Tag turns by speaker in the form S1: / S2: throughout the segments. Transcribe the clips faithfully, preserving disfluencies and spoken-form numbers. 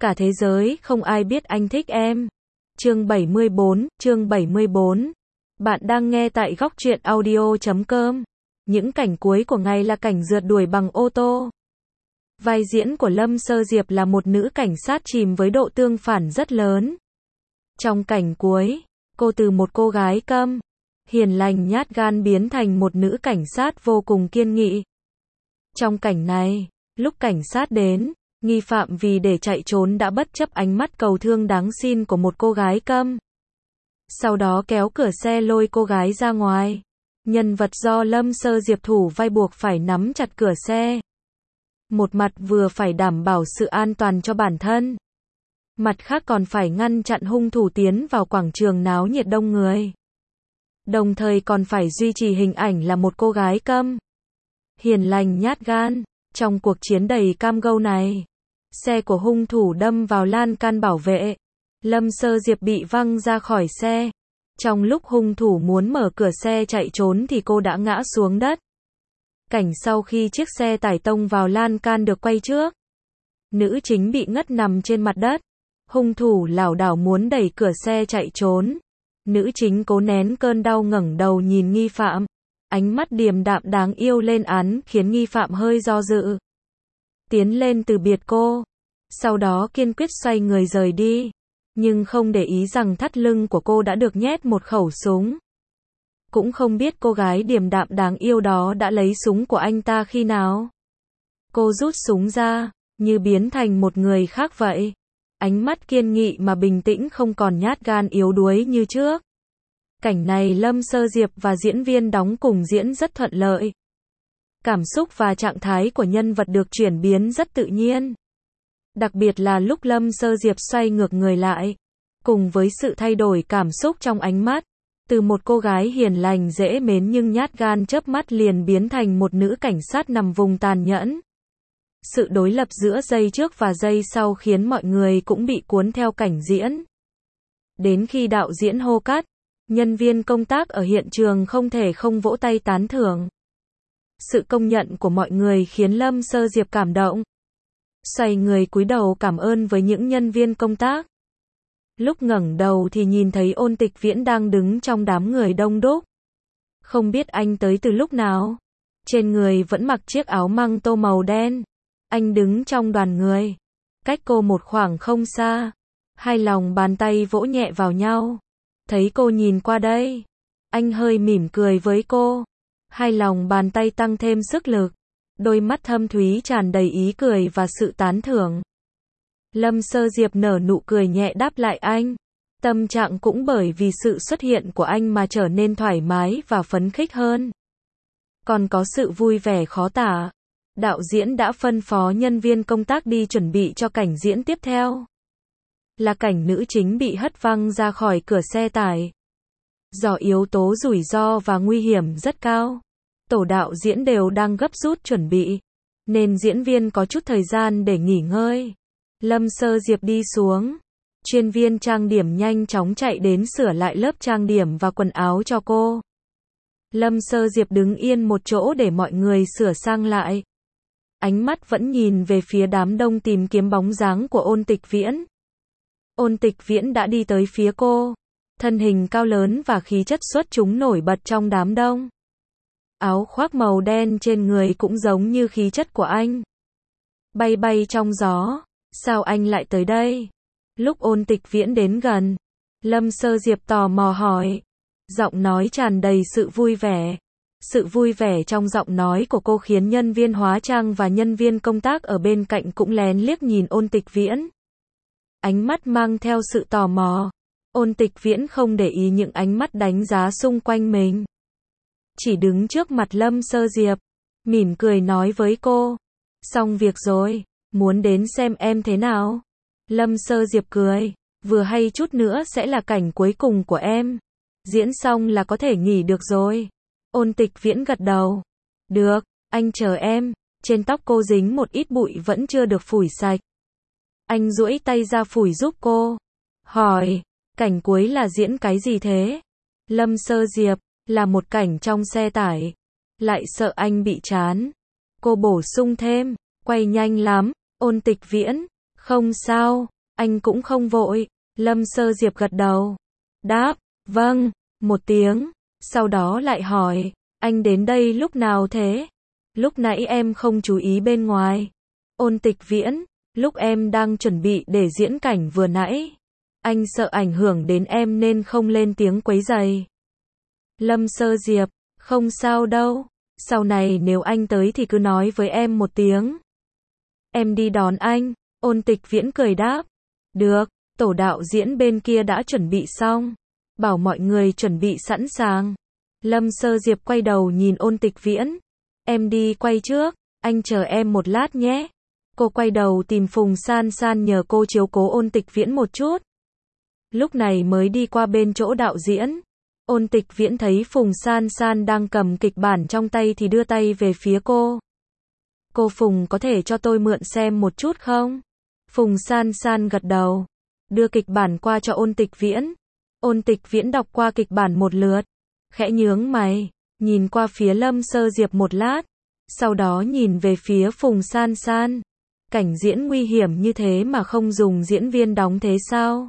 S1: Cả thế giới không ai biết anh thích em. Chương bảy mươi bốn, chương bảy mươi bốn. Bạn đang nghe tại góc truyện audio chấm com. Những cảnh cuối của ngày là cảnh rượt đuổi bằng ô tô. Vai diễn của Lâm Sơ Diệp là một nữ cảnh sát chìm với độ tương phản rất lớn. Trong cảnh cuối, cô từ một cô gái câm, hiền lành nhát gan biến thành một nữ cảnh sát vô cùng kiên nghị. Trong cảnh này, lúc cảnh sát đến, nghi phạm vì để chạy trốn đã bất chấp ánh mắt cầu thương đáng xin của một cô gái câm. Sau đó kéo cửa xe lôi cô gái ra ngoài. Nhân vật do Lâm Sơ Diệp thủ vai buộc phải nắm chặt cửa xe. Một mặt vừa phải đảm bảo sự an toàn cho bản thân, mặt khác còn phải ngăn chặn hung thủ tiến vào quảng trường náo nhiệt đông người. Đồng thời còn phải duy trì hình ảnh là một cô gái câm, hiền lành nhát gan. Trong cuộc chiến đầy cam go này, xe của hung thủ đâm vào lan can bảo vệ. Lâm Sơ Diệp bị văng ra khỏi xe. Trong lúc hung thủ muốn mở cửa xe chạy trốn thì cô đã ngã xuống đất. Cảnh sau khi chiếc xe tải tông vào lan can được quay trước. Nữ chính bị ngất nằm trên mặt đất. Hung thủ lảo đảo muốn đẩy cửa xe chạy trốn. Nữ chính cố nén cơn đau ngẩng đầu nhìn nghi phạm. Ánh mắt điềm đạm đáng yêu lên án khiến nghi phạm hơi do dự. Tiến lên từ biệt cô. Sau đó kiên quyết xoay người rời đi. Nhưng không để ý rằng thắt lưng của cô đã được nhét một khẩu súng. Cũng không biết cô gái điềm đạm đáng yêu đó đã lấy súng của anh ta khi nào. Cô rút súng ra, như biến thành một người khác vậy. Ánh mắt kiên nghị mà bình tĩnh, không còn nhát gan yếu đuối như trước. Cảnh này Lâm Sơ Diệp và diễn viên đóng cùng diễn rất thuận lợi. Cảm xúc và trạng thái của nhân vật được chuyển biến rất tự nhiên. Đặc biệt là lúc Lâm Sơ Diệp xoay ngược người lại, cùng với sự thay đổi cảm xúc trong ánh mắt, từ một cô gái hiền lành dễ mến nhưng nhát gan chớp mắt liền biến thành một nữ cảnh sát nằm vùng tàn nhẫn. Sự đối lập giữa giây trước và giây sau khiến mọi người cũng bị cuốn theo cảnh diễn. Đến khi đạo diễn hô cắt, nhân viên công tác ở hiện trường không thể không vỗ tay tán thưởng. Sự công nhận của mọi người khiến Lâm Sơ Diệp cảm động. Xoay người cúi đầu cảm ơn với những nhân viên công tác. Lúc ngẩng đầu thì nhìn thấy Ôn Tịch Viễn đang đứng trong đám người đông đúc. Không biết anh tới từ lúc nào. Trên người vẫn mặc chiếc áo măng tô màu đen. Anh đứng trong đoàn người, cách cô một khoảng không xa. Hai lòng bàn tay vỗ nhẹ vào nhau. Thấy cô nhìn qua đây, anh hơi mỉm cười với cô. Hai lòng bàn tay tăng thêm sức lực. Đôi mắt thâm thúy tràn đầy ý cười và sự tán thưởng. Lâm Sơ Diệp nở nụ cười nhẹ đáp lại anh. Tâm trạng cũng bởi vì sự xuất hiện của anh mà trở nên thoải mái và phấn khích hơn. Còn có sự vui vẻ khó tả. Đạo diễn đã phân phó nhân viên công tác đi chuẩn bị cho cảnh diễn tiếp theo. Là cảnh nữ chính bị hất văng ra khỏi cửa xe tải. Do yếu tố rủi ro và nguy hiểm rất cao, tổ đạo diễn đều đang gấp rút chuẩn bị, nên diễn viên có chút thời gian để nghỉ ngơi. Lâm Sơ Diệp đi xuống. Chuyên viên trang điểm nhanh chóng chạy đến sửa lại lớp trang điểm và quần áo cho cô. Lâm Sơ Diệp đứng yên một chỗ để mọi người sửa sang lại. Ánh mắt vẫn nhìn về phía đám đông tìm kiếm bóng dáng của Ôn Tịch Viễn. Ôn Tịch Viễn đã đi tới phía cô. Thân hình cao lớn và khí chất xuất chúng nổi bật trong đám đông. Áo khoác màu đen trên người cũng giống như khí chất của anh. Bay bay trong gió. Sao anh lại tới đây? Lúc Ôn Tịch Viễn đến gần, Lâm Sơ Diệp tò mò hỏi. Giọng nói tràn đầy sự vui vẻ. Sự vui vẻ trong giọng nói của cô khiến nhân viên hóa trang và nhân viên công tác ở bên cạnh cũng lén liếc nhìn Ôn Tịch Viễn. Ánh mắt mang theo sự tò mò. Ôn Tịch Viễn không để ý những ánh mắt đánh giá xung quanh mình. Chỉ đứng trước mặt Lâm Sơ Diệp, mỉm cười nói với cô. Xong việc rồi, muốn đến xem em thế nào? Lâm Sơ Diệp cười. Vừa hay chút nữa sẽ là cảnh cuối cùng của em. Diễn xong là có thể nghỉ được rồi. Ôn Tịch Viễn gật đầu. Được, anh chờ em. Trên tóc cô dính một ít bụi vẫn chưa được phủi sạch. Anh duỗi tay ra phủi giúp cô. Hỏi, cảnh cuối là diễn cái gì thế? Lâm Sơ Diệp, là một cảnh trong xe tải. Lại sợ anh bị chán. Cô bổ sung thêm, quay nhanh lắm. Ôn Tịch Viễn, Không sao, anh cũng không vội. Lâm Sơ Diệp gật đầu. Đáp, vâng, một tiếng. Sau đó lại hỏi, anh đến đây lúc nào thế? Lúc nãy em không chú ý bên ngoài. Ôn Tịch Viễn, lúc em đang chuẩn bị để diễn cảnh vừa nãy. Anh sợ ảnh hưởng đến em nên không lên tiếng quấy rầy. Lâm Sơ Diệp, không sao đâu. Sau này nếu anh tới thì cứ nói với em một tiếng. Em đi đón anh. Ôn Tịch Viễn cười đáp. Được, tổ đạo diễn bên kia đã chuẩn bị xong. Bảo mọi người chuẩn bị sẵn sàng. Lâm Sơ Diệp quay đầu nhìn Ôn Tịch Viễn. Em đi quay trước, anh chờ em một lát nhé. Cô quay đầu tìm Phùng San San nhờ cô chiếu cố Ôn Tịch Viễn một chút. Lúc này mới đi qua bên chỗ đạo diễn. Ôn Tịch Viễn thấy Phùng San San đang cầm kịch bản trong tay thì đưa tay về phía cô. Cô Phùng có thể cho tôi mượn xem một chút không? Phùng San San gật đầu. Đưa kịch bản qua cho Ôn Tịch Viễn. Ôn Tịch Viễn đọc qua kịch bản một lượt. Khẽ nhướng mày, nhìn qua phía Lâm Sơ Diệp một lát. Sau đó nhìn về phía Phùng San San. Cảnh diễn nguy hiểm như thế mà không dùng diễn viên đóng thế sao?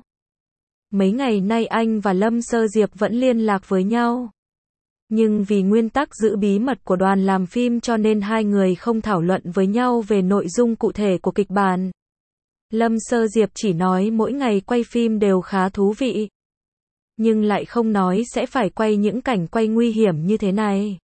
S1: Mấy ngày nay anh và Lâm Sơ Diệp vẫn liên lạc với nhau. Nhưng vì nguyên tắc giữ bí mật của đoàn làm phim cho nên hai người không thảo luận với nhau về nội dung cụ thể của kịch bản. Lâm Sơ Diệp chỉ nói mỗi ngày quay phim đều khá thú vị. Nhưng lại không nói sẽ phải quay những cảnh quay nguy hiểm như thế này.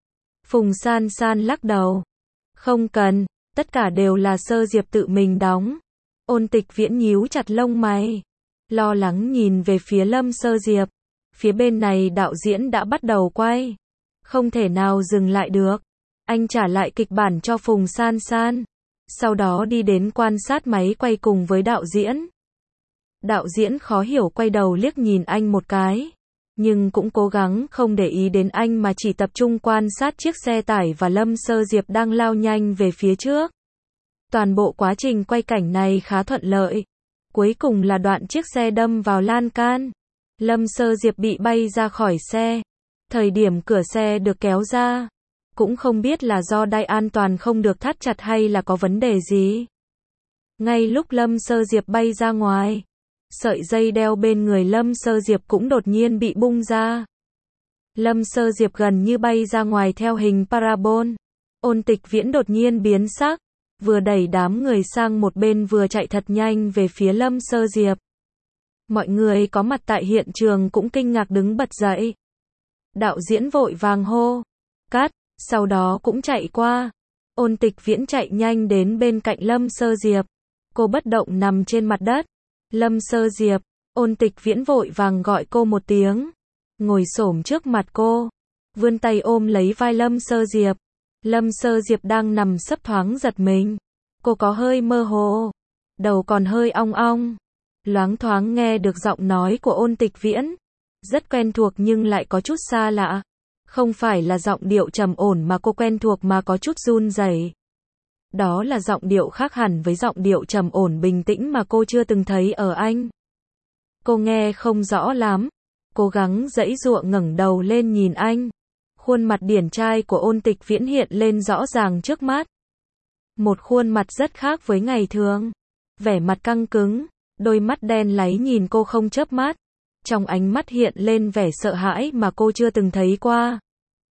S1: Phùng San San lắc đầu. Không cần, tất cả đều là Sơ Diệp tự mình đóng. Ôn Tịch Viễn nhíu chặt lông mày. Lo lắng nhìn về phía Lâm Sơ Diệp. Phía bên này đạo diễn đã bắt đầu quay. Không thể nào dừng lại được. Anh trả lại kịch bản cho Phùng San San. Sau đó đi đến quan sát máy quay cùng với đạo diễn. Đạo diễn khó hiểu quay đầu liếc nhìn anh một cái. Nhưng cũng cố gắng không để ý đến anh mà chỉ tập trung quan sát chiếc xe tải và Lâm Sơ Diệp đang lao nhanh về phía trước. Toàn bộ quá trình quay cảnh này khá thuận lợi. Cuối cùng là đoạn chiếc xe đâm vào lan can. Lâm Sơ Diệp bị bay ra khỏi xe. Thời điểm cửa xe được kéo ra. Cũng không biết là do đai an toàn không được thắt chặt hay là có vấn đề gì. Ngay lúc Lâm Sơ Diệp bay ra ngoài. Sợi dây đeo bên người Lâm Sơ Diệp cũng đột nhiên bị bung ra. Lâm Sơ Diệp gần như bay ra ngoài theo hình parabol. Ôn Tịch Viễn đột nhiên biến sắc. Vừa đẩy đám người sang một bên vừa chạy thật nhanh về phía Lâm Sơ Diệp. Mọi người có mặt tại hiện trường cũng kinh ngạc đứng bật dậy. Đạo diễn vội vàng hô. Cắt, sau đó cũng chạy qua. Ôn Tịch Viễn chạy nhanh đến bên cạnh Lâm Sơ Diệp. Cô bất động nằm trên mặt đất. Lâm Sơ Diệp, Ôn Tịch Viễn vội vàng gọi cô một tiếng. Ngồi xổm trước mặt cô. Vươn tay ôm lấy vai Lâm Sơ Diệp. Lâm Sơ Diệp đang nằm sấp thoáng giật mình. Cô có hơi mơ hồ. Đầu còn hơi ong ong. Loáng thoáng nghe được giọng nói của Ôn Tịch Viễn. Rất quen thuộc nhưng lại có chút xa lạ. Không phải là giọng điệu trầm ổn mà cô quen thuộc mà có chút run rẩy. Đó là giọng điệu khác hẳn với giọng điệu trầm ổn bình tĩnh mà cô chưa từng thấy ở anh. Cô nghe không rõ lắm. Cố gắng giãy giụa ngẩng đầu lên nhìn anh. Khuôn mặt điển trai của Ôn Tịch Viễn hiện lên rõ ràng trước mắt. Một khuôn mặt rất khác với ngày thường. Vẻ mặt căng cứng, đôi mắt đen láy nhìn cô không chớp mắt. Trong ánh mắt hiện lên vẻ sợ hãi mà cô chưa từng thấy qua.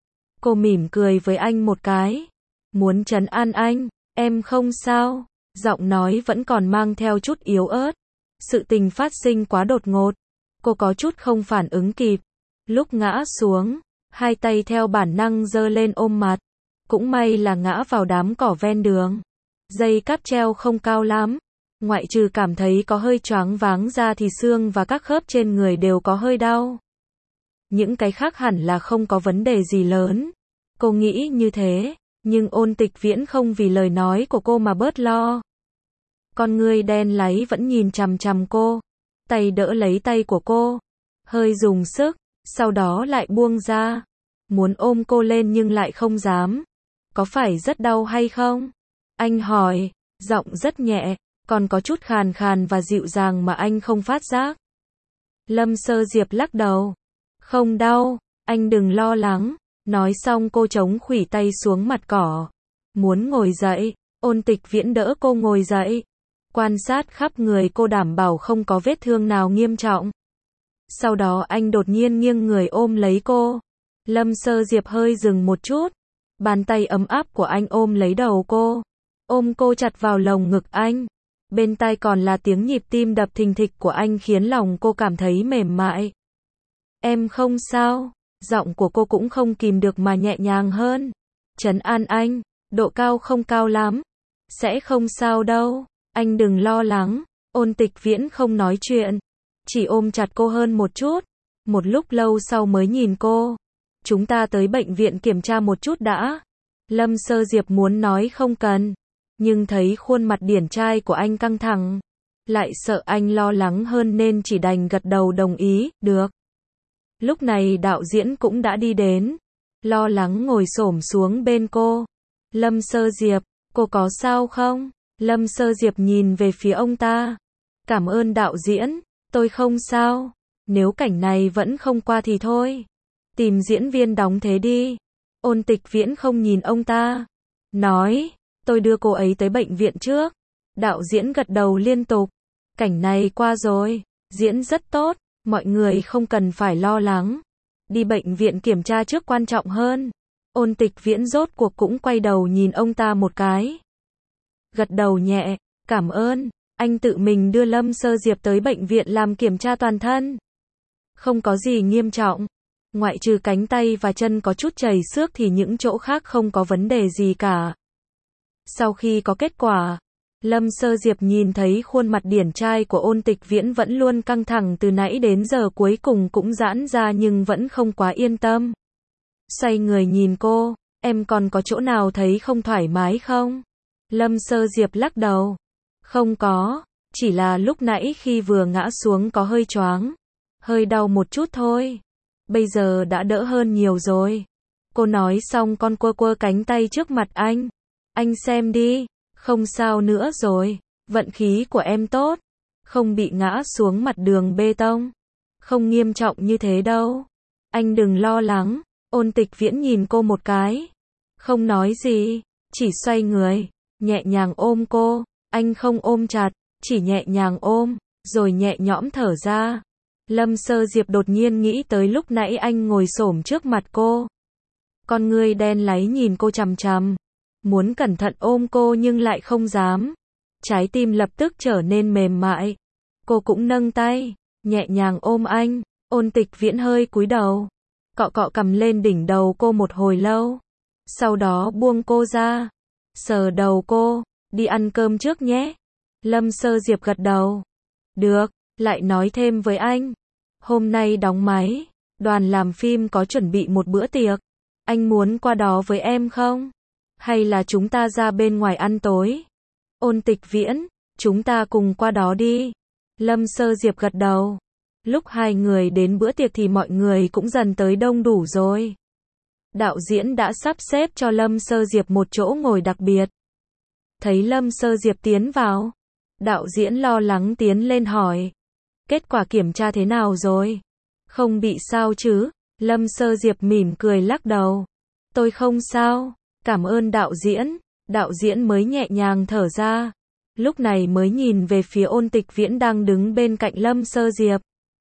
S1: Cô mỉm cười với anh một cái. Muốn trấn an anh, em không sao. Giọng nói vẫn còn mang theo chút yếu ớt. Sự tình phát sinh quá đột ngột. Cô có chút không phản ứng kịp. Lúc ngã xuống, hai tay theo bản năng giơ lên ôm mặt. Cũng may là ngã vào đám cỏ ven đường. Dây cáp treo không cao lắm. Ngoại trừ cảm thấy có hơi choáng váng ra thì xương và các khớp trên người đều có hơi đau. Những cái khác hẳn là không có vấn đề gì lớn. Cô nghĩ như thế, nhưng Ôn Tịch Viễn không vì lời nói của cô mà bớt lo. Con người đen láy vẫn nhìn chằm chằm cô. Tay đỡ lấy tay của cô. Hơi dùng sức, sau đó lại buông ra. Muốn ôm cô lên nhưng lại không dám. Có phải rất đau hay không? Anh hỏi, giọng rất nhẹ, còn có chút khàn khàn và dịu dàng mà anh không phát giác. Lâm Sơ Diệp lắc đầu. Không đau, anh đừng lo lắng. Nói xong cô chống khuỷu tay xuống mặt cỏ. Muốn ngồi dậy, Ôn Tịch Viễn đỡ cô ngồi dậy. quan sát khắp người cô đảm bảo không có vết thương nào nghiêm trọng. Sau đó anh đột nhiên nghiêng người ôm lấy cô. Lâm Sơ Diệp hơi dừng một chút. Bàn tay ấm áp của anh ôm lấy đầu cô. Ôm cô chặt vào lồng ngực anh. Bên tai còn là tiếng nhịp tim đập thình thịch của anh khiến lòng cô cảm thấy mềm mại. Em không sao. Giọng của cô cũng không kìm được mà nhẹ nhàng hơn. Trấn an anh. Độ cao không cao lắm. Sẽ không sao đâu. Anh đừng lo lắng. Ôn Tịch Viễn không nói chuyện. Chỉ ôm chặt cô hơn một chút. Một lúc lâu sau mới nhìn cô. Chúng ta tới bệnh viện kiểm tra một chút đã. Lâm Sơ Diệp muốn nói không cần. Nhưng thấy khuôn mặt điển trai của anh căng thẳng. Lại sợ anh lo lắng hơn nên chỉ đành gật đầu đồng ý, được. Lúc này đạo diễn cũng đã đi đến. Lo lắng ngồi xổm xuống bên cô. Lâm Sơ Diệp, cô có sao không? Lâm Sơ Diệp nhìn về phía ông ta. Cảm ơn đạo diễn, tôi không sao. Nếu cảnh này vẫn không qua thì thôi. Tìm diễn viên đóng thế đi. Ôn Tịch Viễn không nhìn ông ta. Nói, tôi đưa cô ấy tới bệnh viện trước. Đạo diễn gật đầu liên tục. Cảnh này qua rồi, diễn rất tốt, mọi người không cần phải lo lắng. Đi bệnh viện kiểm tra trước quan trọng hơn. Ôn Tịch Viễn rốt cuộc cũng quay đầu nhìn ông ta một cái. Gật đầu nhẹ, cảm ơn. Anh tự mình đưa Lâm Sơ Diệp tới bệnh viện làm kiểm tra toàn thân. Không có gì nghiêm trọng. Ngoại trừ cánh tay và chân có chút chảy xước thì những chỗ khác không có vấn đề gì cả. Sau khi có kết quả, Lâm Sơ Diệp nhìn thấy khuôn mặt điển trai của Ôn Tịch Viễn vẫn luôn căng thẳng từ nãy đến giờ cuối cùng cũng giãn ra nhưng vẫn không quá yên tâm. Xoay người nhìn cô, em còn có chỗ nào thấy không thoải mái không? Lâm Sơ Diệp lắc đầu. Không có, chỉ là lúc nãy khi vừa ngã xuống có hơi choáng. Hơi đau một chút thôi. Bây giờ đã đỡ hơn nhiều rồi. Cô nói xong con quơ quơ cánh tay trước mặt anh. Anh xem đi, không sao nữa rồi. Vận khí của em tốt. Không bị ngã xuống mặt đường bê tông. Không nghiêm trọng như thế đâu. Anh đừng lo lắng. Ôn Tịch Viễn nhìn cô một cái. Không nói gì, chỉ xoay người, nhẹ nhàng ôm cô. Anh không ôm chặt, chỉ nhẹ nhàng ôm, rồi nhẹ nhõm thở ra. Lâm Sơ Diệp đột nhiên nghĩ tới lúc nãy anh ngồi xổm trước mặt cô. Con ngươi đen láy nhìn cô chằm chằm. Muốn cẩn thận ôm cô nhưng lại không dám. Trái tim lập tức trở nên mềm mại. Cô cũng nâng tay, nhẹ nhàng ôm anh. Ôn Tịch Viễn hơi cúi đầu. Cọ cọ cầm lên đỉnh đầu cô một hồi lâu. Sau đó buông cô ra. Sờ đầu cô. Đi ăn cơm trước nhé. Lâm Sơ Diệp gật đầu. Được, lại nói thêm với anh. Hôm nay đóng máy. Đoàn làm phim có chuẩn bị một bữa tiệc. Anh muốn qua đó với em không? Hay là chúng ta ra bên ngoài ăn tối? Ôn Tịch Viễn, chúng ta cùng qua đó đi. Lâm Sơ Diệp gật đầu. Lúc hai người đến bữa tiệc thì mọi người cũng dần tới đông đủ rồi. Đạo diễn đã sắp xếp cho Lâm Sơ Diệp một chỗ ngồi đặc biệt. Thấy Lâm Sơ Diệp tiến vào, đạo diễn lo lắng tiến lên hỏi. Kết quả kiểm tra thế nào rồi? Không bị sao chứ? Lâm Sơ Diệp mỉm cười lắc đầu. Tôi không sao, cảm ơn đạo diễn. Đạo diễn mới nhẹ nhàng thở ra. Lúc này mới nhìn về phía Ôn Tịch Viễn đang đứng bên cạnh Lâm Sơ Diệp.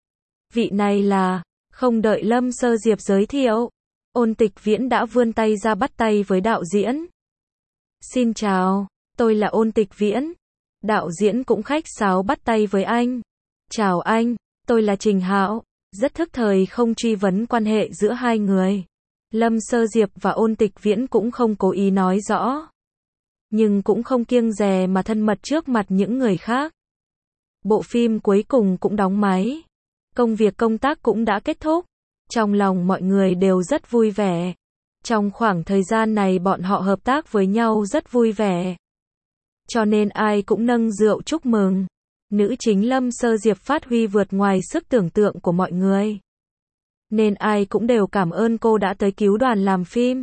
S1: Vị này là, không đợi Lâm Sơ Diệp giới thiệu. Ôn Tịch Viễn đã vươn tay ra bắt tay với đạo diễn. Xin chào, tôi là Ôn Tịch Viễn. Đạo diễn cũng khách sáo bắt tay với anh. Chào anh, tôi là Trình Hạo. Rất thức thời không truy vấn quan hệ giữa hai người. Lâm Sơ Diệp và Ôn Tịch Viễn cũng không cố ý nói rõ. Nhưng cũng không kiêng dè mà thân mật trước mặt những người khác. Bộ phim cuối cùng cũng đóng máy. Công việc công tác cũng đã kết thúc. Trong lòng mọi người đều rất vui vẻ. Trong khoảng thời gian này bọn họ hợp tác với nhau rất vui vẻ. Cho nên ai cũng nâng rượu chúc mừng. Nữ chính Lâm Sơ Diệp phát huy vượt ngoài sức tưởng tượng của mọi người. Nên ai cũng đều cảm ơn cô đã tới cứu đoàn làm phim.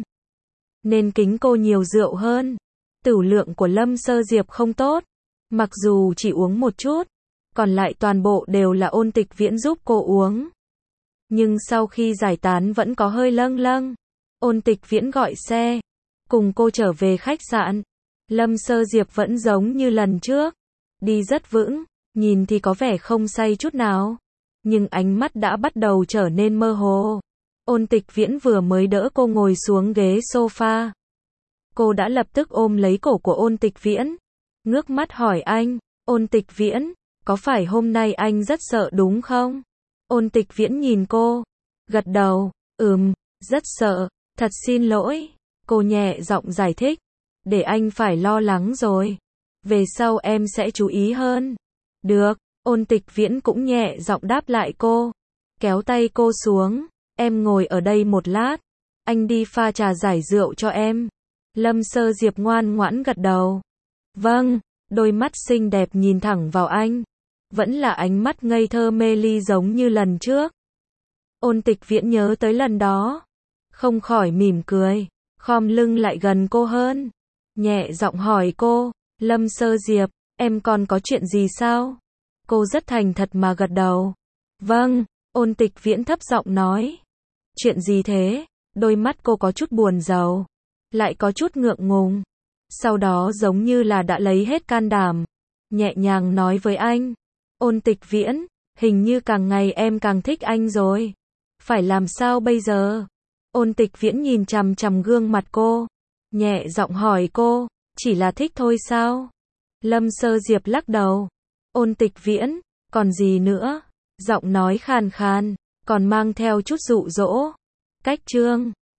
S1: Nên kính cô nhiều rượu hơn. Tửu lượng của Lâm Sơ Diệp không tốt. Mặc dù chỉ uống một chút. Còn lại toàn bộ đều là Ôn Tịch Viễn giúp cô uống. Nhưng sau khi giải tán vẫn có hơi lâng lâng. Ôn Tịch Viễn gọi xe. Cùng cô trở về khách sạn. Lâm Sơ Diệp vẫn giống như lần trước. đi rất vững, nhìn thì có vẻ không say chút nào. Nhưng ánh mắt đã bắt đầu trở nên mơ hồ. Ôn Tịch Viễn vừa mới đỡ cô ngồi xuống ghế sofa. Cô đã lập tức ôm lấy cổ của Ôn Tịch Viễn. Ngước mắt hỏi anh, Ôn Tịch Viễn, có phải hôm nay anh rất sợ đúng không? Ôn Tịch Viễn nhìn cô, gật đầu, ừm, rất sợ, thật xin lỗi. Cô nhẹ giọng giải thích, để anh phải lo lắng rồi. Về sau em sẽ chú ý hơn. Được, Ôn Tịch Viễn cũng nhẹ giọng đáp lại cô. Kéo tay cô xuống, em ngồi ở đây một lát. Anh đi pha trà giải rượu cho em. Lâm Sơ Diệp ngoan ngoãn gật đầu. Vâng, đôi mắt xinh đẹp nhìn thẳng vào anh. Vẫn là ánh mắt ngây thơ mê ly giống như lần trước. Ôn Tịch Viễn nhớ tới lần đó. Không khỏi mỉm cười, khom lưng lại gần cô hơn. Nhẹ giọng hỏi cô, Lâm Sơ Diệp, em còn có chuyện gì sao? Cô rất thành thật mà gật đầu. Vâng, Ôn Tịch Viễn thấp giọng nói. Chuyện gì thế? Đôi mắt cô có chút buồn rầu, lại có chút ngượng ngùng. Sau đó giống như là đã lấy hết can đảm, nhẹ nhàng nói với anh. Ôn Tịch Viễn, hình như càng ngày em càng thích anh rồi. Phải làm sao bây giờ? Ôn Tịch Viễn nhìn chằm chằm gương mặt cô, nhẹ giọng hỏi cô, chỉ là thích thôi sao? Lâm Sơ Diệp lắc đầu. Ôn Tịch Viễn, còn gì nữa? Giọng nói khàn khàn, còn mang theo chút dụ dỗ. Cách chương